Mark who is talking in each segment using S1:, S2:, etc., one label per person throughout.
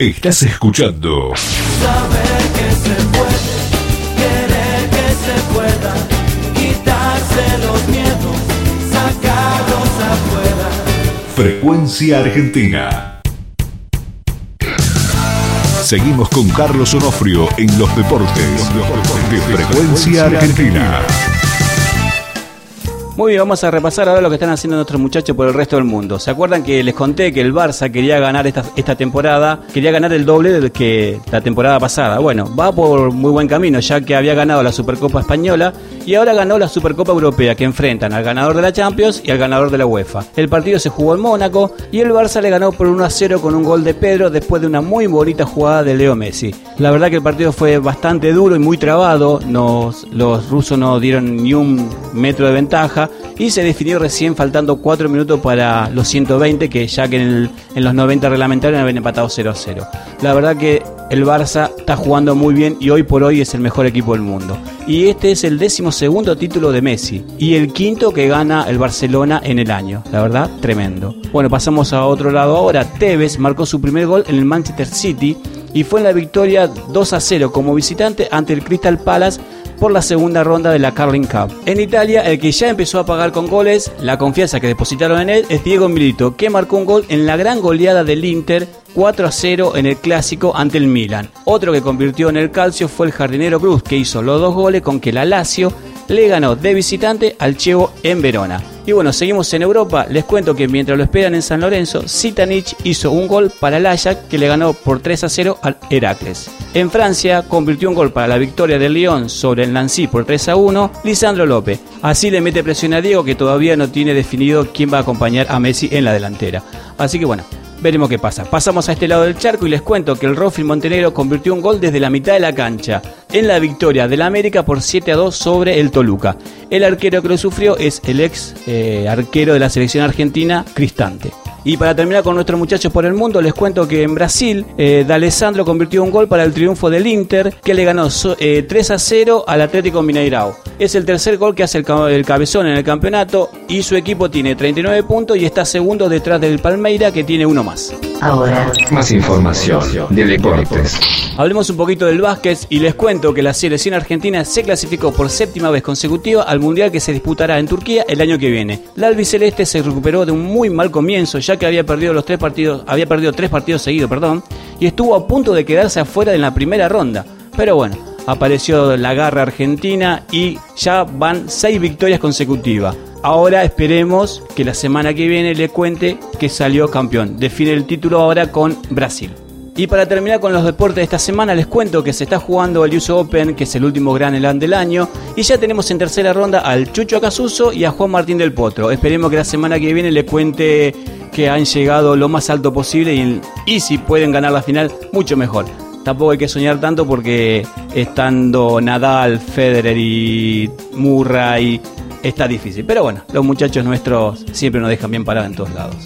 S1: Estás escuchando.
S2: Saber que se puede, querer que se pueda, quitarse los miedos, sacarlos afuera.
S1: Frecuencia Argentina. Seguimos con Carlos Onofrio en los deportes de Frecuencia Argentina.
S3: Muy bien, vamos a repasar ahora lo que están haciendo nuestros muchachos por el resto del mundo. ¿Se acuerdan que les conté que el Barça quería ganar esta temporada? Quería ganar el doble del que la temporada pasada. Bueno, va por muy buen camino, ya que había ganado la Supercopa Española y ahora ganó la Supercopa Europea, que enfrentan al ganador de la Champions y al ganador de la UEFA. El partido se jugó en Mónaco y el Barça le ganó por 1-0 con un gol de Pedro después de una muy bonita jugada de Leo Messi. La verdad que el partido fue bastante duro y muy trabado. Los rusos no dieron ni un metro de ventaja y se definió recién faltando 4 minutos para los 120, que ya que en los 90 reglamentarios habían empatado 0-0. La verdad que el Barça está jugando muy bien y hoy por hoy es el mejor equipo del mundo. Y este es el 12º título de Messi y el 5º que gana el Barcelona en el año. La verdad, tremendo. Bueno, pasamos a otro lado ahora. Tevez marcó su primer gol en el Manchester City y fue en la victoria 2-0 como visitante ante el Crystal Palace por la segunda ronda de la Carling Cup. En Italia, el que ya empezó a pagar con goles, la confianza que depositaron en él, es Diego Milito, que marcó un gol en la gran goleada del Inter 4-0 en el clásico ante el Milan. Otro que convirtió en el calcio fue el jardinero Cruz, que hizo los 2 goles con que la Lazio le ganó de visitante al Chievo en Verona. Y bueno, seguimos en Europa. Les cuento que mientras lo esperan en San Lorenzo, Zitanich hizo un gol para el Ajax, que le ganó por 3-0 al Heracles. En Francia convirtió un gol para la victoria del Lyon sobre el Nancy por 3-1 Lisandro López. Así le mete presión a Diego, que todavía no tiene definido quién va a acompañar a Messi en la delantera. Así que bueno, veremos qué pasa. Pasamos a este lado del charco y les cuento que el Rofin Montenegro convirtió un gol desde la mitad de la cancha en la victoria del América por 7-2 sobre el Toluca. El arquero que lo sufrió es el ex arquero de la selección argentina, Cristante. Y para terminar con nuestros muchachos por el mundo, les cuento que en Brasil, D'Alessandro convirtió un gol para el triunfo del Inter, que le ganó 3-0 al Atlético Mineirao. Es el tercer gol que hace el cabezón en el campeonato y su equipo tiene 39 puntos y está segundo detrás del Palmeira, que tiene uno más.
S4: Ahora, más información de deportes.
S3: Hablemos un poquito del básquet y les cuento que la selección argentina se clasificó por 7ª vez consecutiva al Mundial que se disputará en Turquía el año que viene. La albiceleste se recuperó de un muy mal comienzo, ya que había perdido 3 partidos seguidos, y estuvo a punto de quedarse afuera en la primera ronda. Pero bueno, apareció la garra argentina y ya van 6 victorias consecutivas. Ahora esperemos que la semana que viene le cuente que salió campeón. Define el título ahora con Brasil. Y para terminar con los deportes de esta semana, les cuento que se está jugando el US Open, que es el último Grand Slam del año, y ya tenemos en tercera ronda al Chucho Acasuso y a Juan Martín del Potro. Esperemos que la semana que viene le cuente que han llegado lo más alto posible y si pueden ganar la final, mucho mejor. Tampoco hay que soñar tanto porque estando Nadal, Federer y Murray está difícil. Pero bueno, los muchachos nuestros siempre nos dejan bien parados en todos lados.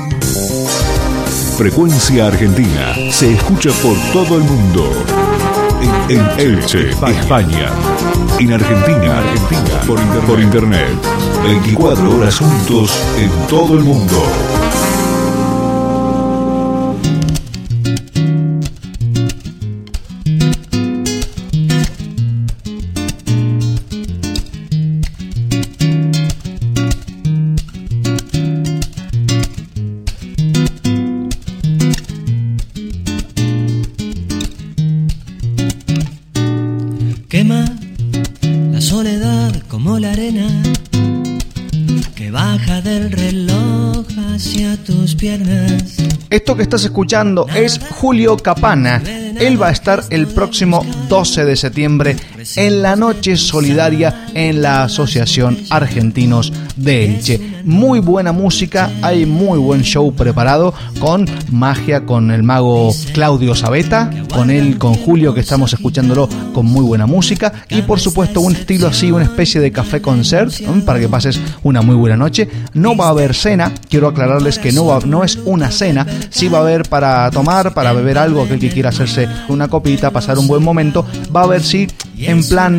S1: Frecuencia Argentina se escucha por todo el mundo. En Elche, España. En Argentina, por internet. 24 horas juntos en todo el mundo.
S2: Quema la soledad como la arena que baja del reloj hacia tus piernas.
S5: Esto que estás escuchando es Julio Capana. Él va a estar el próximo 12 de septiembre en la Noche Solidaria en la Asociación Argentinos de Elche. Muy buena música, hay muy buen show preparado con magia, con el mago Claudio Sabeta, con Julio, que estamos escuchándolo con muy buena música, y por supuesto un estilo así, una especie de café concert, para que pases una muy buena noche. No va a haber cena, quiero aclararles que no es una cena, sí va a haber para tomar, para beber algo, aquel que quiera hacerse una copita, pasar un buen momento. Va a haber sí en plan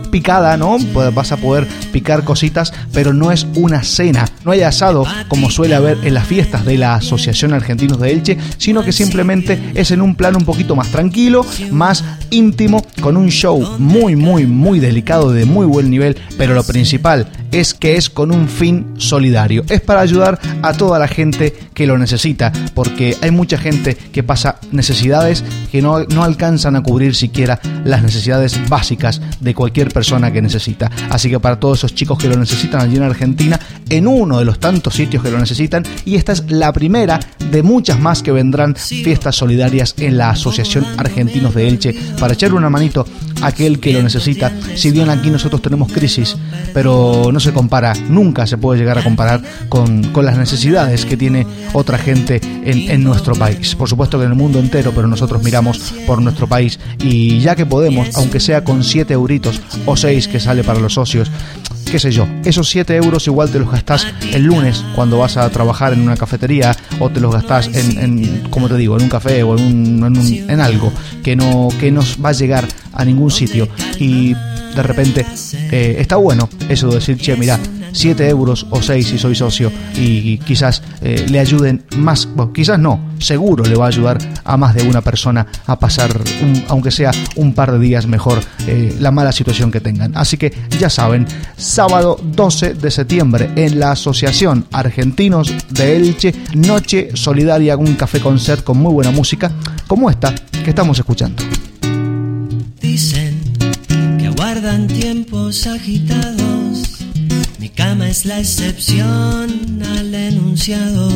S5: picada, ¿no? Vas a poder picar cositas, pero no es una cena. No hay asado como suele haber en las fiestas de la Asociación Argentinos de Elche, sino que simplemente es en un plan un poquito más tranquilo, más íntimo, con un show muy delicado, de muy buen nivel, pero lo principal es que es con un fin solidario. Es para ayudar a toda la gente que lo necesita, porque hay mucha gente que pasa necesidades que no alcanzan a cubrir siquiera las necesidades básicas de cualquier persona que necesita. Así que para todos esos chicos que lo necesitan allí en Argentina, en uno de los tantos sitios que lo necesitan, y esta es la primera de muchas más que vendrán, fiestas solidarias en la Asociación Argentinos de Elche, para echar una manito a aquel que lo necesita. Si bien aquí nosotros tenemos crisis, pero no se compara, nunca se puede llegar a comparar con las necesidades que tiene otra gente en nuestro país. Por supuesto que en el mundo entero, pero nosotros miramos por nuestro país, y ya que podemos, aunque sea con 7 euritos o 6 que sale para los socios, qué sé yo, esos 7 euros igual te los gastás el lunes cuando vas a trabajar en una cafetería, o te los gastás como te digo, en un café o en algo que no va a llegar a ningún sitio. Y de repente está bueno eso de decir, che, mirá, 7 euros o 6 si soy socio, y quizás le ayuden más, bueno, quizás no, seguro le va a ayudar a más de una persona a pasar, aunque sea un par de días mejor, la mala situación que tengan. Así que ya saben, sábado 12 de septiembre en la Asociación Argentinos de Elche, noche solidaria, un café concert con muy buena música, como esta que estamos escuchando.
S2: Dicen que aguardan tiempos agitados, mi cama es la excepción al enunciado.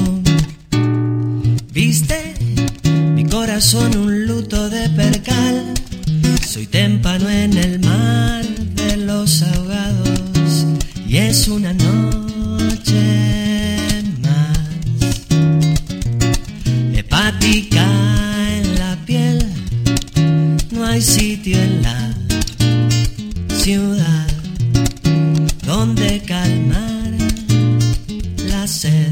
S2: Viste mi corazón un luto de percal, soy témpano en el mar de los ahogados, y es una noche más. Hepática en la piel, no hay sitio en la ciudad donde calmar la sed.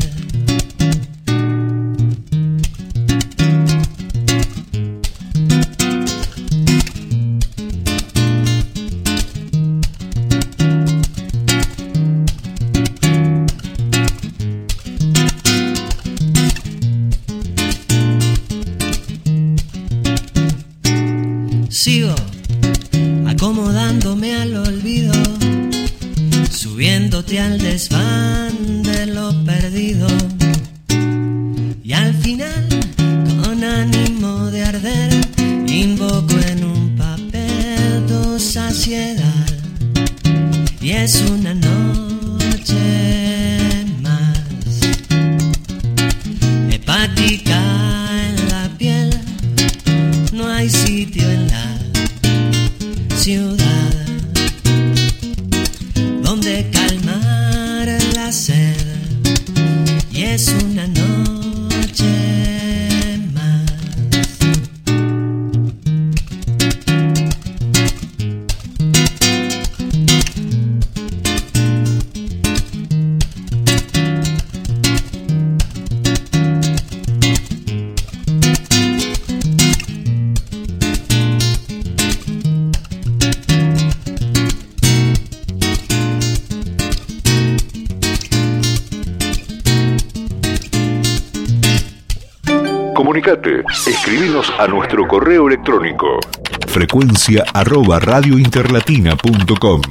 S2: Sigo acomodándome al olvido, subiéndote al desván de lo perdido, y al final, con ánimo de arder, invoco en un papel tu saciedad, y es una noche más. Hepática en la piel, no hay sitio en la ciudad donde calmar la sed, y es una noche más.
S1: Comunicate, escribinos a nuestro correo electrónico frecuencia@radiointerlatina.com.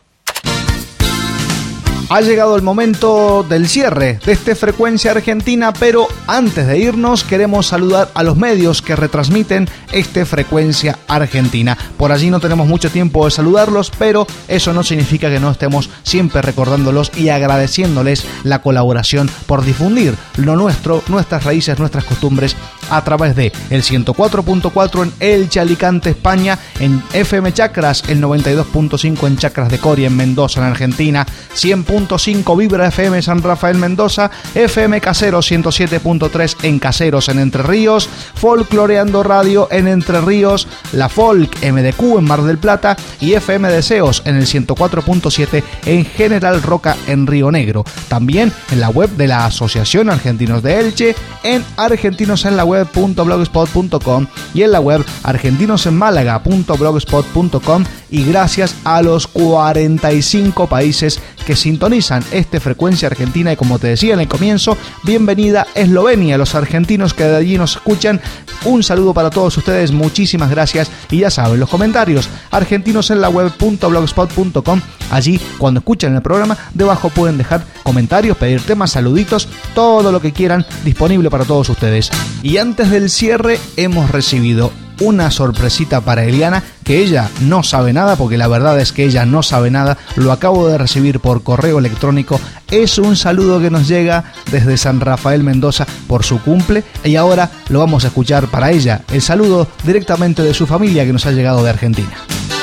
S5: Ha llegado el momento del cierre de este Frecuencia Argentina, pero antes de irnos queremos saludar a los medios que retransmiten este Frecuencia Argentina. Por allí no tenemos mucho tiempo de saludarlos, pero eso no significa que no estemos siempre recordándolos y agradeciéndoles la colaboración por difundir lo nuestro, nuestras raíces, nuestras costumbres, a través de el 104.4 en Elche, Alicante, España, en FM Chacras, el 92.5 en Chacras de Coria, en Mendoza, en Argentina, 100.5 Vibra FM San Rafael, Mendoza, FM Caseros 107.3 en Caseros, en Entre Ríos, Folcloreando Radio en Entre Ríos, La Folk MDQ en Mar del Plata y FM Deseos en el 104.7 en General Roca, en Río Negro. También en la web de la Asociación Argentinos de Elche, en Argentinos en la Web web.blogspot.com y en la web argentinosenmálaga.blogspot.com, y gracias a los 45 países que sintonizan este Frecuencia Argentina. Y como te decía en el comienzo, bienvenida Eslovenia, los argentinos que de allí nos escuchan. Un saludo para todos ustedes, muchísimas gracias. Y ya saben, los comentarios argentinosenlaweb.blogspot.com. Allí, cuando escuchen el programa, debajo pueden dejar comentarios, pedir temas, saluditos, todo lo que quieran, disponible para todos ustedes. Y antes del cierre hemos recibido una sorpresita para Eliana, que ella no sabe nada, porque la verdad es que ella no sabe nada. Lo acabo de recibir por correo electrónico. Es un saludo que nos llega desde San Rafael, Mendoza, por su cumple, y ahora lo vamos a escuchar para ella, el saludo directamente de su familia que nos ha llegado de Argentina.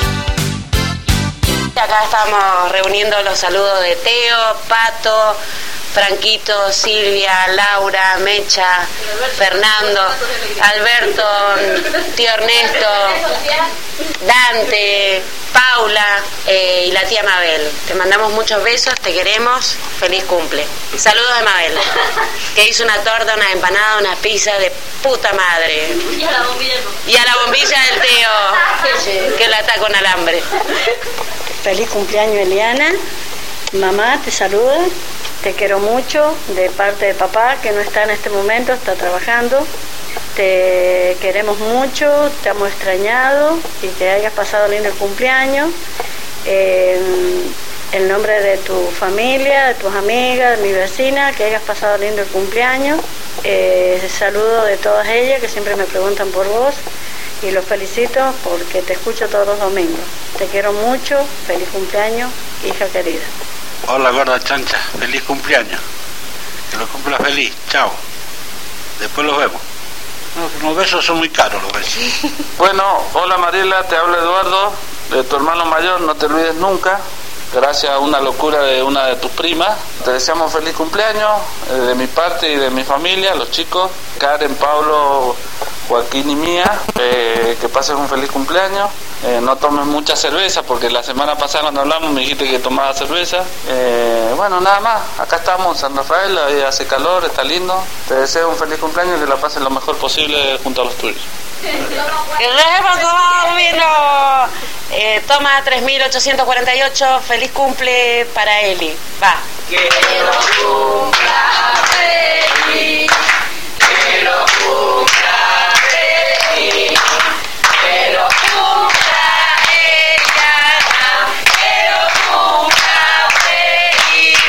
S6: Acá estamos reuniendo los saludos de Teo, Pato, Franquito, Silvia, Laura, Mecha, Fernando, Alberto, tío Ernesto, Dante, Paula y la tía Mabel. Te mandamos muchos besos, te queremos, feliz cumple. Saludos de Mabel, que hizo una torta, una empanada, una pizza de puta madre. Y a la bombilla del Teo, que la está con alambre.
S7: Feliz cumpleaños, Eliana. Mamá te saluda. Te quiero mucho, de parte de papá, que no está en este momento, está trabajando. Te queremos mucho, te hemos extrañado y que hayas pasado lindo el cumpleaños. En nombre de tu familia, de tus amigas, de mi vecina, que hayas pasado lindo el cumpleaños. Saludo de todas ellas que siempre me preguntan por vos y los felicito porque te escucho todos los domingos. Te quiero mucho, feliz cumpleaños, hija querida.
S8: Hola gorda chancha, feliz cumpleaños. Que lo cumplas feliz, chao. Después los vemos. No, los besos son muy caros, los besos.
S9: Bueno, hola Mariela, te habla Eduardo, de tu hermano mayor, no te olvides nunca. Gracias a una locura de una de tus primas. Te deseamos feliz cumpleaños, de mi parte y de mi familia, los chicos, Karen, Pablo, Joaquín y Mía. Que pases un feliz cumpleaños. No tomes mucha cerveza, porque la semana pasada cuando hablamos me dijiste que tomaba cerveza. Bueno, nada más, acá estamos en San Rafael, ahí hace calor, está lindo. Te deseo un feliz cumpleaños y que la pases lo mejor posible junto a los tuyos.
S6: Toma 3848, feliz cumple para Eli. Va. Que lo cumpla feliz, que lo cumpla feliz, que lo cumpla Eliana, que lo cumpla feliz.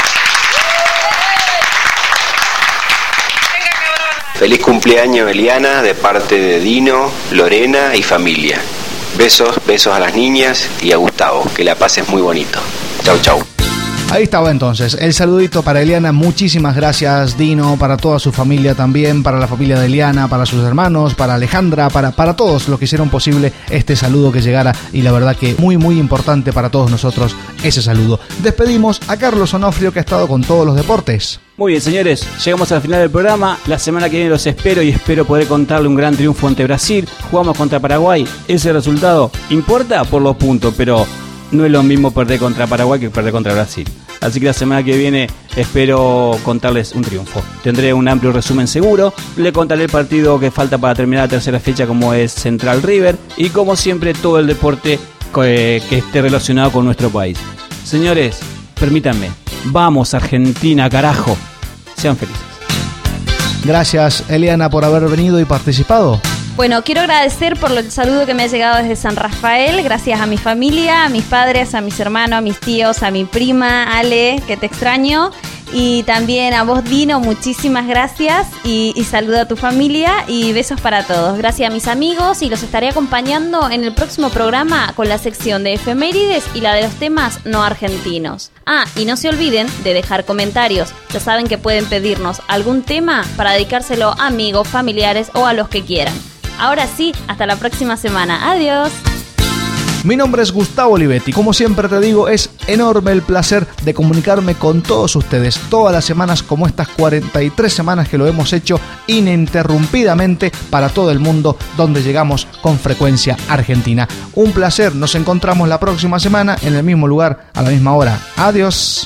S10: Feliz cumpleaños Eliana, de parte de Dino, Lorena y familia. Besos a las niñas y a Gustavo, que la pases muy bonito. Chau, chau.
S5: Ahí estaba entonces el saludito para Eliana. Muchísimas gracias, Dino, para toda su familia también, para la familia de Eliana, para sus hermanos, para Alejandra, para todos los que hicieron posible este saludo que llegara, y la verdad que muy muy importante para todos nosotros ese saludo. Despedimos a Carlos Onofrio, que ha estado con todos los deportes.
S3: Muy bien, señores, llegamos al final del programa. La semana que viene los espero y espero poder contarle un gran triunfo ante Brasil. Jugamos contra Paraguay. Ese resultado importa por los puntos, pero no es lo mismo perder contra Paraguay que perder contra Brasil. Así que la semana que viene espero contarles un triunfo. Tendré un amplio resumen seguro. Le contaré el partido que falta para terminar la tercera fecha, como es Central River. Y como siempre, todo el deporte que esté relacionado con nuestro país. Señores, permítanme. Vamos Argentina, carajo. Sean felices.
S5: Gracias, Eliana, por haber venido y participado.
S11: Bueno, quiero agradecer por el saludo que me ha llegado desde San Rafael. Gracias a mi familia, a mis padres, a mis hermanos, a mis tíos, a mi prima Ale, que te extraño. Y también a vos, Dino, muchísimas gracias. Y saludo a tu familia y besos para todos. Gracias a mis amigos, y los estaré acompañando en el próximo programa con la sección de efemérides y la de los temas no argentinos. Y no se olviden de dejar comentarios. Ya saben que pueden pedirnos algún tema para dedicárselo a amigos, familiares o a los que quieran. Ahora sí, hasta la próxima semana. Adiós.
S5: Mi nombre es Gustavo Olivetti. Como siempre te digo, es enorme el placer de comunicarme con todos ustedes todas las semanas, como estas 43 semanas que lo hemos hecho ininterrumpidamente para todo el mundo, donde llegamos con Frecuencia Argentina. Un placer, nos encontramos la próxima semana en el mismo lugar, a la misma hora. Adiós.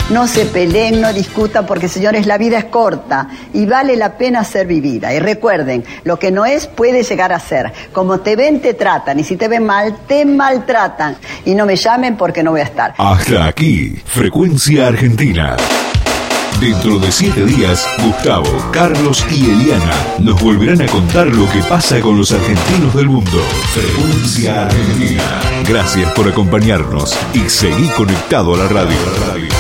S12: No se peleen, no discutan, porque señores, la vida es corta y vale la pena ser vivida. Y recuerden, lo que no es puede llegar a ser. Como te ven, te tratan, y si te ven mal, te maltratan. Y no me llamen porque no voy a estar.
S1: Hasta aquí, Frecuencia Argentina. Dentro de 7 días, Gustavo, Carlos y Eliana nos volverán a contar lo que pasa con los argentinos del mundo. Frecuencia Argentina. Gracias por acompañarnos y seguí conectado a la radio.